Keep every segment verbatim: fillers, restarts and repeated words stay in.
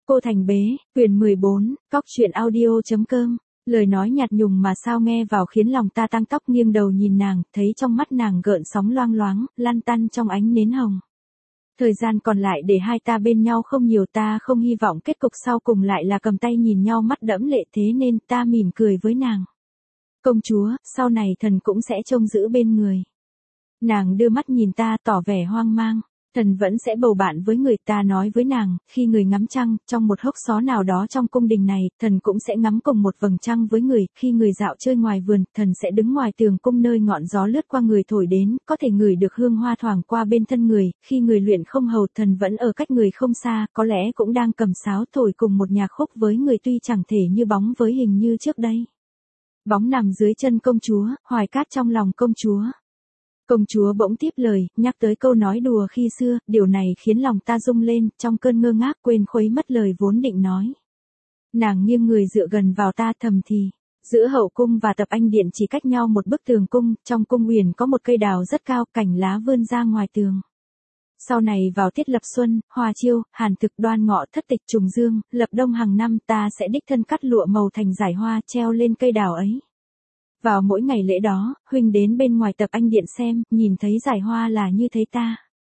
Cô Thành Bế, quyền mười bốn, cóc truyện audio.com. Lời nói nhạt nhùng mà sao nghe vào khiến lòng ta tăng tóc, nghiêng đầu nhìn nàng, thấy trong mắt nàng gợn sóng loang loáng, lăn tăn trong ánh nến hồng. Thời gian còn lại để hai ta bên nhau không nhiều, ta không hy vọng kết cục sau cùng lại là cầm tay nhìn nhau mắt đẫm lệ, thế nên ta mỉm cười với nàng. Công chúa, sau này thần cũng sẽ trông giữ bên người. Nàng đưa mắt nhìn ta tỏ vẻ hoang mang. Thần vẫn sẽ bầu bạn với người, ta nói với nàng, khi người ngắm trăng, trong một hốc xó nào đó trong cung đình này, thần cũng sẽ ngắm cùng một vầng trăng với người, khi người dạo chơi ngoài vườn, thần sẽ đứng ngoài tường cung nơi ngọn gió lướt qua người thổi đến, có thể ngửi được hương hoa thoảng qua bên thân người, khi người luyện không hầu, thần vẫn ở cách người không xa, có lẽ cũng đang cầm sáo thổi cùng một nhạc khúc với người, tuy chẳng thể như bóng với hình như trước đây. Bóng nằm dưới chân công chúa, hoài cát trong lòng công chúa. Công chúa bỗng tiếp lời, nhắc tới câu nói đùa khi xưa, điều này khiến lòng ta rung lên, trong cơn ngơ ngác quên khuấy mất lời vốn định nói. Nàng nghiêng người dựa gần vào ta thầm thì, giữa hậu cung và tập anh điện chỉ cách nhau một bức tường cung, trong cung huyền có một cây đào rất cao, cành lá vươn ra ngoài tường. Sau này vào tiết lập xuân, hoa chiêu, hàn thực, đoan ngọ, thất tịch, trùng dương, lập đông hàng năm, ta sẽ đích thân cắt lụa màu thành dải hoa treo lên cây đào ấy. Vào mỗi ngày lễ đó, huynh đến bên ngoài tập anh điện xem, nhìn thấy dải hoa là như thấy ta.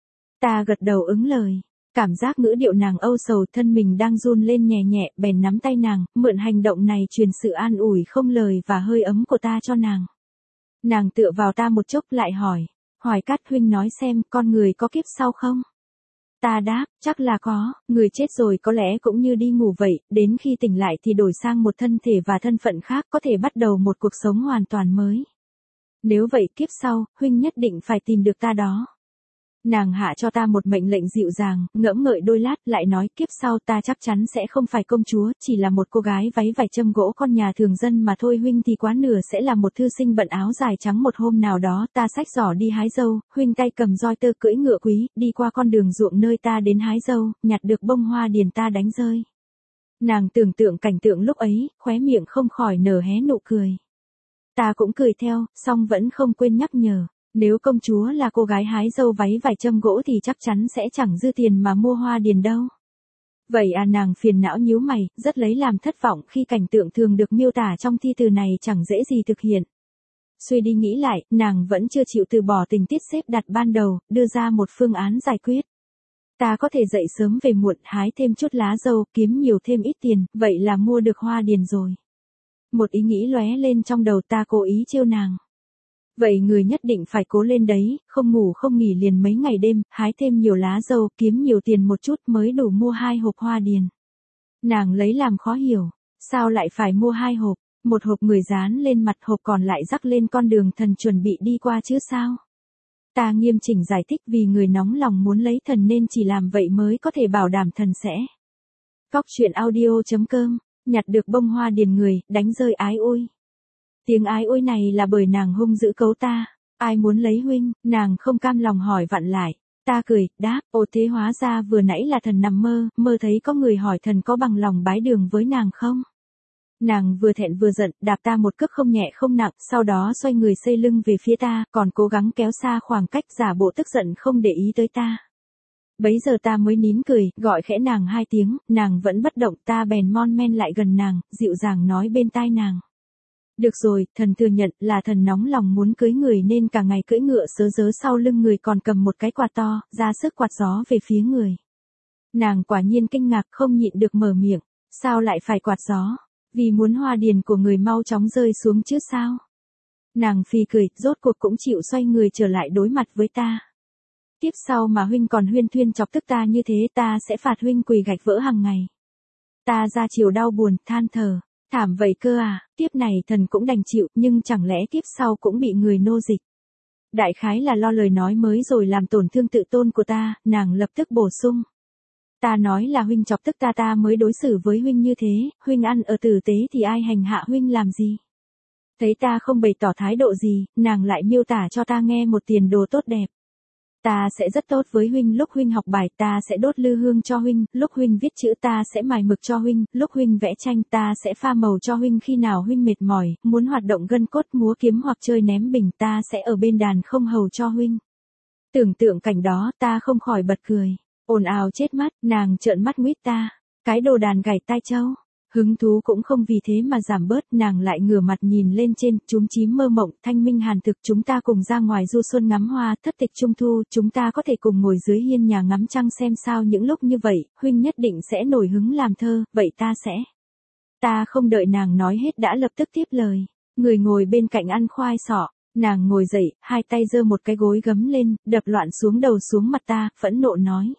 Ta gật đầu ứng lời, cảm giác ngữ điệu nàng âu sầu, thân mình đang run lên nhẹ nhẹ, bèn nắm tay nàng, mượn hành động này truyền sự an ủi không lời và hơi ấm của ta cho nàng. Nàng tựa vào ta một chốc lại hỏi, Hoài Cát huynh nói xem, con người có kiếp sau không? Ta đáp, chắc là có, người chết rồi có lẽ cũng như đi ngủ vậy, đến khi tỉnh lại thì đổi sang một thân thể và thân phận khác, có thể bắt đầu một cuộc sống hoàn toàn mới. Nếu vậy kiếp sau, huynh nhất định phải tìm được ta đó. Nàng hạ cho ta một mệnh lệnh dịu dàng, ngẫm ngợi đôi lát, lại nói kiếp sau ta chắc chắn sẽ không phải công chúa, chỉ là một cô gái váy vải châm gỗ con nhà thường dân mà thôi, huynh thì quá nửa sẽ là một thư sinh bận áo dài trắng. Một hôm nào đó ta xách giỏ đi hái dâu, huynh tay cầm roi tơ cưỡi ngựa quý, đi qua con đường ruộng nơi ta đến hái dâu, nhặt được bông hoa điền ta đánh rơi. Nàng tưởng tượng cảnh tượng lúc ấy, khóe miệng không khỏi nở hé nụ cười. Ta cũng cười theo, song vẫn không quên nhắc nhở. Nếu công chúa là cô gái hái dâu váy vải châm gỗ thì chắc chắn sẽ chẳng dư tiền mà mua hoa điền đâu. Vậy à, nàng phiền não nhíu mày, rất lấy làm thất vọng khi cảnh tượng thường được miêu tả trong thi từ này chẳng dễ gì thực hiện. Suy đi nghĩ lại, nàng vẫn chưa chịu từ bỏ tình tiết xếp đặt ban đầu, đưa ra một phương án giải quyết. Ta có thể dậy sớm về muộn, hái thêm chút lá dâu, kiếm nhiều thêm ít tiền, vậy là mua được hoa điền rồi. Một ý nghĩ lóe lên trong đầu ta, cố ý trêu nàng. Vậy người nhất định phải cố lên đấy, không ngủ không nghỉ liền mấy ngày đêm, hái thêm nhiều lá dâu, kiếm nhiều tiền một chút mới đủ mua hai hộp hoa điền. Nàng lấy làm khó hiểu, sao lại phải mua hai hộp, một hộp người dán lên mặt, hộp còn lại rắc lên con đường thần chuẩn bị đi qua chứ sao? Ta nghiêm chỉnh giải thích, vì người nóng lòng muốn lấy thần nên chỉ làm vậy mới có thể bảo đảm thần sẽ. Cóc truyện audio.com, nhặt được bông hoa điền người, đánh rơi ái ôi. Tiếng ái ôi này là bởi nàng hung dữ cấu ta, ai muốn lấy huynh, nàng không cam lòng hỏi vặn lại. Ta cười, đáp, ồ thế hóa ra vừa nãy là thần nằm mơ, mơ thấy có người hỏi thần có bằng lòng bái đường với nàng không? Nàng vừa thẹn vừa giận, đạp ta một cước không nhẹ không nặng, sau đó xoay người xây lưng về phía ta, còn cố gắng kéo xa khoảng cách, giả bộ tức giận không để ý tới ta. Bấy giờ ta mới nín cười, gọi khẽ nàng hai tiếng, nàng vẫn bất động, ta bèn mon men lại gần nàng, dịu dàng nói bên tai nàng. Được rồi, thần thừa nhận là thần nóng lòng muốn cưới người nên cả ngày cưỡi ngựa sớ dớ sau lưng người, còn cầm một cái quạt to, ra sức quạt gió về phía người. Nàng quả nhiên kinh ngạc không nhịn được mở miệng, sao lại phải quạt gió, vì muốn hoa điền của người mau chóng rơi xuống chứ sao? Nàng phì cười, rốt cuộc cũng chịu xoay người trở lại đối mặt với ta. Tiếp sau mà huynh còn huyên thuyên chọc tức ta như thế, ta sẽ phạt huynh quỳ gạch vỡ hàng ngày. Ta ra chiều đau buồn, than thở. Thảm vậy cơ à, tiếp này thần cũng đành chịu, nhưng chẳng lẽ tiếp sau cũng bị người nô dịch. Đại khái là lo lời nói mới rồi làm tổn thương tự tôn của ta, nàng lập tức bổ sung. Ta nói là huynh chọc tức ta ta mới đối xử với huynh như thế, huynh ăn ở tử tế thì ai hành hạ huynh làm gì. Thấy ta không bày tỏ thái độ gì, nàng lại miêu tả cho ta nghe một tiền đồ tốt đẹp. Ta sẽ rất tốt với huynh lúc huynh học bài, ta sẽ đốt lư hương cho huynh, lúc huynh viết chữ ta sẽ mài mực cho huynh, lúc huynh vẽ tranh ta sẽ pha màu cho huynh, khi nào huynh mệt mỏi, muốn hoạt động gân cốt múa kiếm hoặc chơi ném bình ta sẽ ở bên đàn không hầu cho huynh. Tưởng tượng cảnh đó ta không khỏi bật cười, ồn ào chết mắt, nàng trợn mắt nguýt ta. Cái đồ đàn gảy tai châu. Hứng thú cũng không vì thế mà giảm bớt, nàng lại ngửa mặt nhìn lên trên, chúm chím mơ mộng, thanh minh hàn thực, chúng ta cùng ra ngoài du xuân ngắm hoa, thất tịch trung thu, chúng ta có thể cùng ngồi dưới hiên nhà ngắm trăng xem sao những lúc như vậy, huynh nhất định sẽ nổi hứng làm thơ, vậy ta sẽ. Ta không đợi nàng nói hết đã lập tức tiếp lời. Người ngồi bên cạnh ăn khoai sọ, nàng ngồi dậy, hai tay giơ một cái gối gấm lên, đập loạn xuống đầu xuống mặt ta, phẫn nộ nói.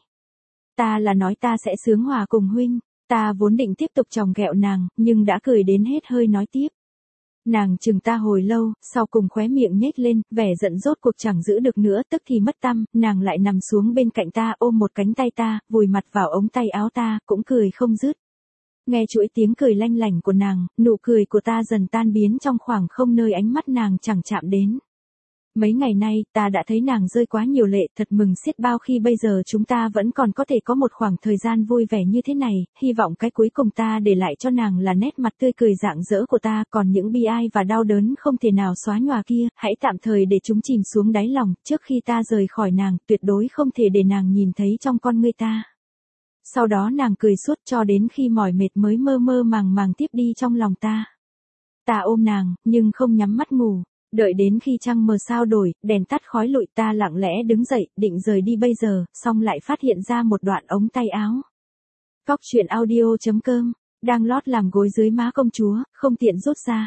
Ta là nói ta sẽ sướng hòa cùng huynh. Ta vốn định tiếp tục chòng ghẹo nàng, nhưng đã cười đến hết hơi nói tiếp. Nàng chừng ta hồi lâu, sau cùng khóe miệng nhếch lên, vẻ giận rốt cuộc chẳng giữ được nữa, tức thì mất tăm, nàng lại nằm xuống bên cạnh ta ôm một cánh tay ta, vùi mặt vào ống tay áo ta, cũng cười không dứt. Nghe chuỗi tiếng cười lanh lảnh của nàng, nụ cười của ta dần tan biến trong khoảng không nơi ánh mắt nàng chẳng chạm đến. Mấy ngày nay, ta đã thấy nàng rơi quá nhiều lệ, thật mừng xiết bao khi bây giờ chúng ta vẫn còn có thể có một khoảng thời gian vui vẻ như thế này, hy vọng cái cuối cùng ta để lại cho nàng là nét mặt tươi cười rạng rỡ của ta, còn những bi ai và đau đớn không thể nào xóa nhòa kia, hãy tạm thời để chúng chìm xuống đáy lòng, trước khi ta rời khỏi nàng, tuyệt đối không thể để nàng nhìn thấy trong con ngươi ta. Sau đó nàng cười suốt cho đến khi mỏi mệt mới mơ mơ màng màng tiếp đi trong lòng ta. Ta ôm nàng, nhưng không nhắm mắt ngủ. Đợi đến khi trăng mờ sao đổi, đèn tắt khói lụi ta lặng lẽ đứng dậy, định rời đi bây giờ, xong lại phát hiện ra một đoạn ống tay áo. Cóc truyện audio chấm com, đang lót làm gối dưới má công chúa, không tiện rút ra.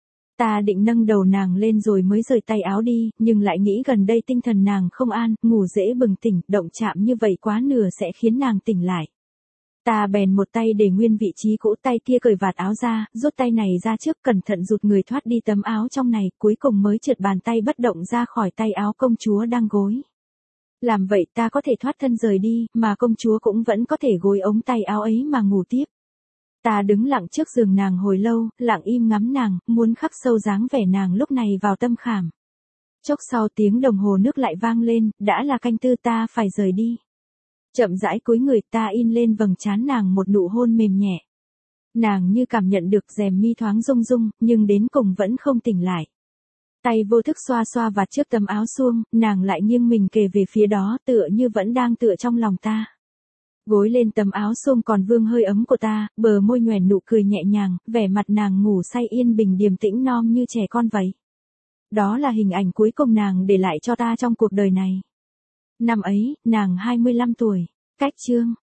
Ta định nâng đầu nàng lên rồi mới rời tay áo đi, nhưng lại nghĩ gần đây tinh thần nàng không an, ngủ dễ bừng tỉnh, động chạm như vậy quá nửa sẽ khiến nàng tỉnh lại. Ta bèn một tay để nguyên vị trí cũ, tay kia cởi vạt áo ra, rút tay này ra trước, cẩn thận rụt người thoát đi tấm áo trong này, cuối cùng mới trượt bàn tay bất động ra khỏi tay áo công chúa đang gối. Làm vậy ta có thể thoát thân rời đi, mà công chúa cũng vẫn có thể gối ống tay áo ấy mà ngủ tiếp. Ta đứng lặng trước giường nàng hồi lâu, lặng im ngắm nàng, muốn khắc sâu dáng vẻ nàng lúc này vào tâm khảm. Chốc sau tiếng đồng hồ nước lại vang lên, đã là canh tư, ta phải rời đi. Chậm rãi cúi người, ta in lên vầng trán nàng một nụ hôn mềm nhẹ. Nàng như cảm nhận được rèm mi thoáng rung rung, nhưng đến cùng vẫn không tỉnh lại. Tay vô thức xoa xoa vạt trước tấm áo suông, nàng lại nghiêng mình kề về phía đó, tựa như vẫn đang tựa trong lòng ta. Gối lên tấm áo suông còn vương hơi ấm của ta, bờ môi nhoẻn nụ cười nhẹ nhàng, vẻ mặt nàng ngủ say yên bình điềm tĩnh non như trẻ con vậy. Đó là hình ảnh cuối cùng nàng để lại cho ta trong cuộc đời này. Năm ấy, nàng hai mươi lăm tuổi. Cách chương